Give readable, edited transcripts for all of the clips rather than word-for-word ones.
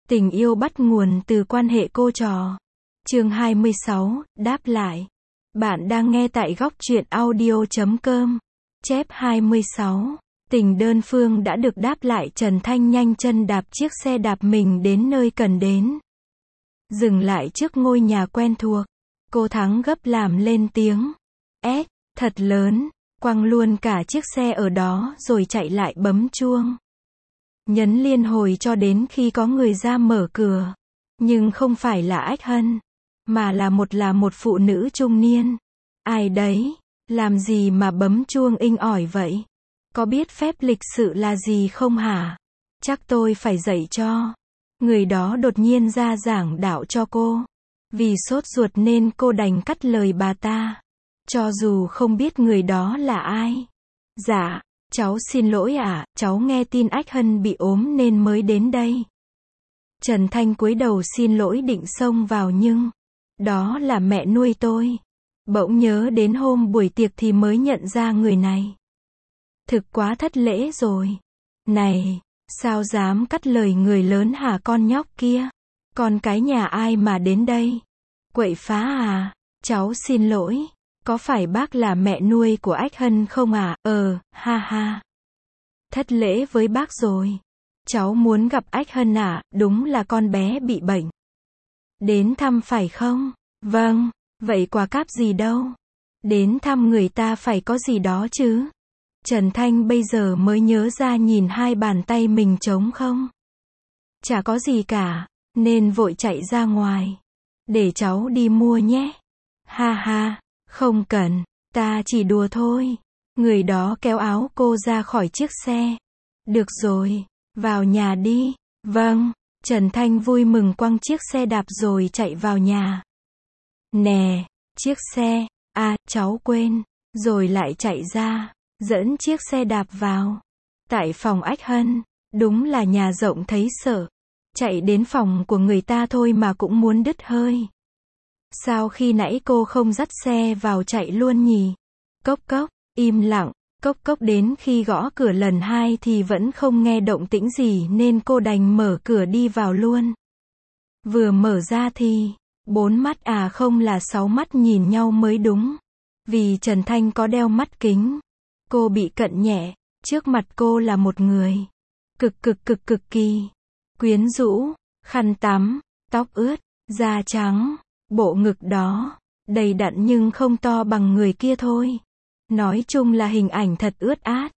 Tình yêu bắt nguồn từ quan hệ cô trò. Chương 26, đáp lại. Bạn đang nghe tại góc truyện audio.com. Chép 26. Tình đơn phương đã được đáp lại. Trần Thanh nhanh chân đạp chiếc xe đạp mình đến nơi cần đến. Dừng lại trước ngôi nhà quen thuộc. Cô Thắng gấp làm lên tiếng. Thật lớn. Quăng luôn cả chiếc xe ở đó rồi chạy lại bấm chuông. Nhấn liên hồi cho đến khi có người ra mở cửa. Nhưng không phải là Ách Hân, mà là một phụ nữ trung niên. Ai đấy? Làm gì mà bấm chuông inh ỏi vậy? Có biết phép lịch sự là gì không hả? Chắc tôi phải dạy cho. Người đó đột nhiên ra giảng đạo cho cô. Vì sốt ruột nên cô đành cắt lời bà ta. Cho dù không biết người đó là ai. Dạ, cháu xin lỗi ạ, cháu nghe tin Ách Hân bị ốm nên mới đến đây. Trần Thanh cúi đầu xin lỗi định xông vào nhưng đó là mẹ nuôi tôi. Bỗng nhớ đến hôm buổi tiệc thì mới nhận ra người này. Thực quá thất lễ rồi. Này, sao dám cắt lời người lớn hả con nhóc kia? Con cái nhà ai mà đến đây? Quậy phá à? Cháu xin lỗi. Có phải bác là mẹ nuôi của Ách Hân không à? Ha ha. Thất lễ với bác rồi. Cháu muốn gặp Ách Hân à? Đúng là con bé bị bệnh. Đến thăm phải không? Vâng. Vậy quà cáp gì đâu? Đến thăm người ta phải có gì đó chứ. Trần Thanh bây giờ mới nhớ ra nhìn hai bàn tay mình trống không. Chả có gì cả, nên vội chạy ra ngoài. Để cháu đi mua nhé. Ha ha, không cần, ta chỉ đùa thôi. Người đó kéo áo cô ra khỏi chiếc xe. Được rồi, vào nhà đi. Vâng, Trần Thanh vui mừng quăng chiếc xe đạp rồi chạy vào nhà. Nè, chiếc xe, cháu quên, rồi lại chạy ra, dẫn chiếc xe đạp vào. Tại phòng Ách Hân, đúng là nhà rộng thấy sợ. Chạy đến phòng của người ta thôi mà cũng muốn đứt hơi. Sao khi nãy cô không dắt xe vào chạy luôn nhỉ? Cốc cốc, im lặng, cốc cốc đến khi gõ cửa lần 2 thì vẫn không nghe động tĩnh gì nên cô đành mở cửa đi vào luôn. Vừa mở ra thì 4 mắt không là 6 mắt nhìn nhau mới đúng. Vì Trần Thanh có đeo mắt kính. Cô bị cận nhẹ, trước mặt cô là một người. Cực kỳ quyến rũ, khăn tắm, tóc ướt, da trắng, bộ ngực đó, đầy đặn nhưng không to bằng người kia thôi. Nói chung là hình ảnh thật ướt át.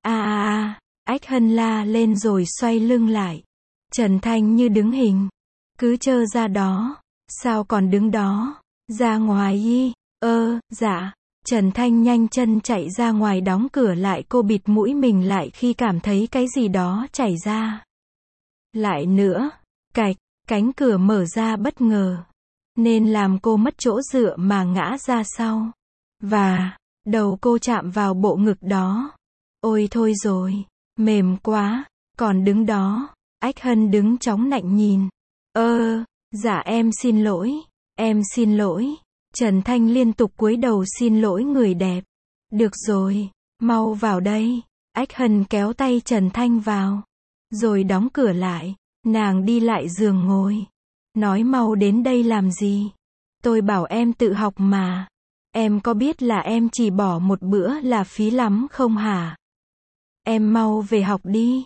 Ách Hân la lên rồi xoay lưng lại. Trần Thanh như đứng hình. Cứ trơ ra đó. Sao còn đứng đó? Ra ngoài đi. Dạ. Trần Thanh nhanh chân chạy ra ngoài đóng cửa lại. Cô bịt mũi mình lại khi cảm thấy cái gì đó chảy ra. Lại nữa. Cạch, cánh cửa mở ra bất ngờ. Nên làm cô mất chỗ dựa mà ngã ra sau. Và đầu cô chạm vào bộ ngực đó. Ôi thôi rồi. Mềm quá. Còn đứng đó. Ách Hân đứng chóng nạnh nhìn. Dạ em xin lỗi. Em xin lỗi. Trần Thanh liên tục cúi đầu xin lỗi người đẹp. Được rồi. Mau vào đây. Ách Hân kéo tay Trần Thanh vào. Rồi đóng cửa lại. Nàng đi lại giường ngồi. Nói mau đến đây làm gì? Tôi bảo em tự học mà. Em có biết là em chỉ bỏ một bữa là phí lắm không hả? Em mau về học đi.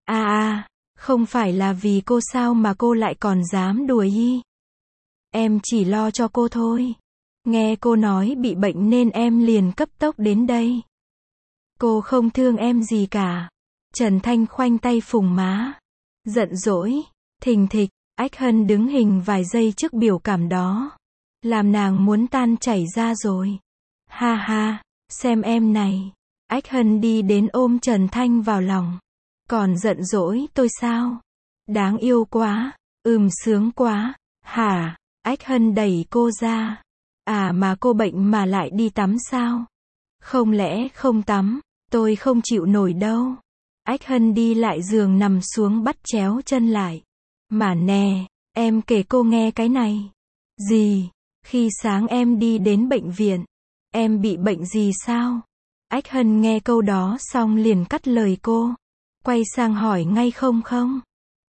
Không phải là vì cô sao mà cô lại còn dám đùa ý. Em chỉ lo cho cô thôi. Nghe cô nói bị bệnh nên em liền cấp tốc đến đây. Cô không thương em gì cả. Trần Thanh khoanh tay phùng má. Giận dỗi, thình thịch. Ách Hân đứng hình vài giây trước biểu cảm đó. Làm nàng muốn tan chảy ra rồi. Ha ha, xem em này. Ách Hân đi đến ôm Trần Thanh vào lòng. Còn giận dỗi tôi sao? Đáng yêu quá. Sướng quá. Hả? Ách Hân đẩy cô ra. Mà cô bệnh mà lại đi tắm sao? Không lẽ không tắm? Tôi không chịu nổi đâu. Ách Hân đi lại giường nằm xuống bắt chéo chân lại. Mà nè, em kể cô nghe cái này. Gì? Khi sáng em đi đến bệnh viện. Em bị bệnh gì sao? Ách Hân nghe câu đó xong liền cắt lời cô. Quay sang hỏi ngay không?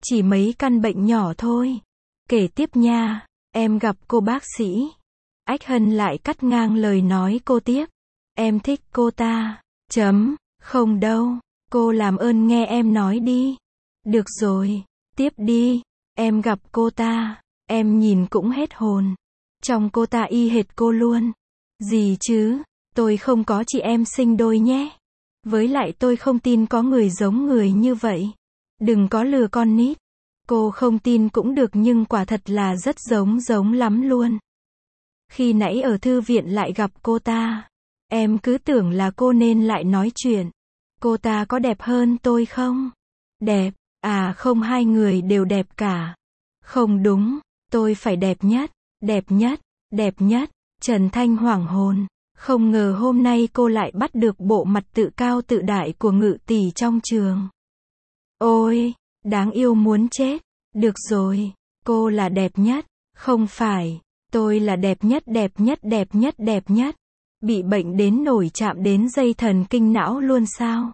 Chỉ mấy căn bệnh nhỏ thôi. Kể tiếp nha, em gặp cô bác sĩ. Ách Hân lại cắt ngang lời nói cô tiếp. Em thích cô ta. Không đâu, cô làm ơn nghe em nói đi. Được rồi, tiếp đi. Em gặp cô ta, em nhìn cũng hết hồn. Trong cô ta y hệt cô luôn. Gì chứ, tôi không có chị em sinh đôi nhé. Với lại tôi không tin có người giống người như vậy. Đừng có lừa con nít. Cô không tin cũng được nhưng quả thật là rất giống lắm luôn. Khi nãy ở thư viện lại gặp cô ta. Em cứ tưởng là cô nên lại nói chuyện. Cô ta có đẹp hơn tôi không? Đẹp, à không, hai người đều đẹp cả. Không đúng, tôi phải đẹp nhất, đẹp nhất, đẹp nhất. Trần Thanh hoảng hồn. Không ngờ hôm nay cô lại bắt được bộ mặt tự cao tự đại của ngự tỷ trong trường. Ôi, đáng yêu muốn chết. Được rồi, cô là đẹp nhất. Không phải, tôi là đẹp nhất, đẹp nhất, đẹp nhất, đẹp nhất. Bị bệnh đến nổi chạm đến dây thần kinh não luôn sao?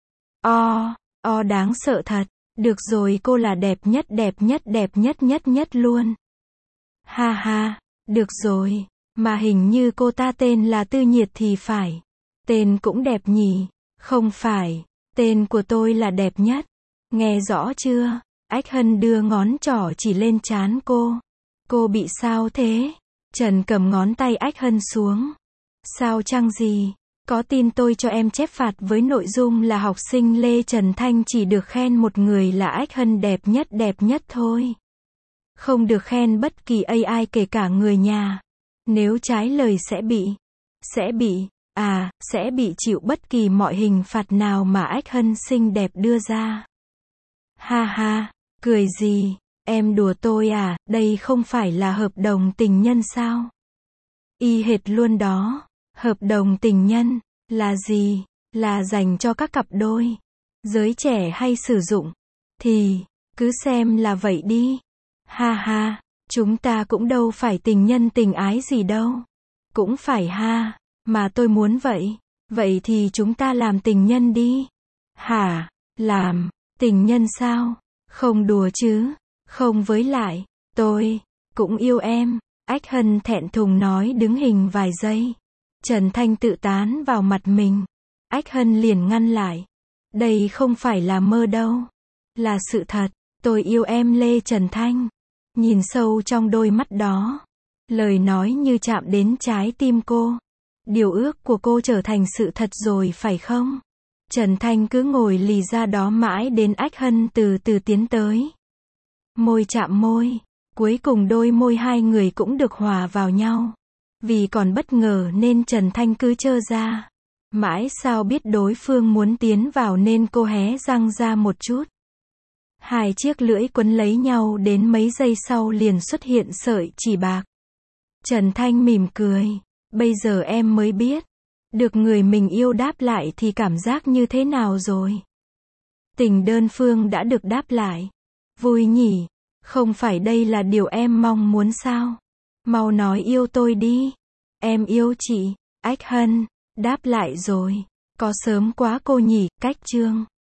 Đáng sợ thật. Được rồi, cô là đẹp nhất, đẹp nhất, đẹp nhất, nhất nhất luôn. Ha ha, được rồi, mà hình như cô ta tên là Tư Nhiệt thì phải. Tên cũng đẹp nhỉ? Không phải, tên của tôi là đẹp nhất. Nghe rõ chưa? Ách Hân đưa ngón trỏ chỉ lên trán cô. Cô bị sao thế? Trần cầm ngón tay Ách Hân xuống. Sao chăng gì? Có tin tôi cho em chép phạt với nội dung là học sinh Lê Trần Thanh chỉ được khen một người là Ách Hân đẹp nhất thôi. Không được khen bất kỳ AI kể cả người nhà. Nếu trái lời sẽ bị chịu bất kỳ mọi hình phạt nào mà Ách Hân xinh đẹp đưa ra. Ha ha, cười gì? Em đùa tôi à, đây không phải là hợp đồng tình nhân sao? Y hệt luôn đó. Hợp đồng tình nhân là gì? Là dành cho các cặp đôi giới trẻ hay sử dụng? Thì cứ xem là vậy đi. Ha ha, chúng ta cũng đâu phải tình nhân tình ái gì đâu. Cũng phải ha, mà tôi muốn vậy. Vậy thì chúng ta làm tình nhân đi. Hả? Làm tình nhân sao? Không đùa chứ. Không, với lại tôi cũng yêu em. Ách Hân thẹn thùng nói đứng hình vài giây. Trần Thanh tự tán vào mặt mình. Ách Hân liền ngăn lại. Đây không phải là mơ đâu. Là sự thật. Tôi yêu em Lê Trần Thanh. Nhìn sâu trong đôi mắt đó. Lời nói như chạm đến trái tim cô. Điều ước của cô trở thành sự thật rồi phải không? Trần Thanh cứ ngồi lì ra đó mãi đến Ách Hân từ từ tiến tới. Môi chạm môi. Cuối cùng đôi môi hai người cũng được hòa vào nhau. Vì còn bất ngờ nên Trần Thanh cứ trơ ra. Mãi sao biết đối phương muốn tiến vào nên cô hé răng ra một chút. Hai chiếc lưỡi quấn lấy nhau đến mấy giây sau liền xuất hiện sợi chỉ bạc. Trần Thanh mỉm cười. Bây giờ em mới biết. Được người mình yêu đáp lại thì cảm giác như thế nào rồi? Tình đơn phương đã được đáp lại. Vui nhỉ? Không phải đây là điều em mong muốn sao? Mau nói yêu tôi đi. Em yêu chị. Ách Hân đáp lại rồi. Có sớm quá cô nhỉ? Cách chương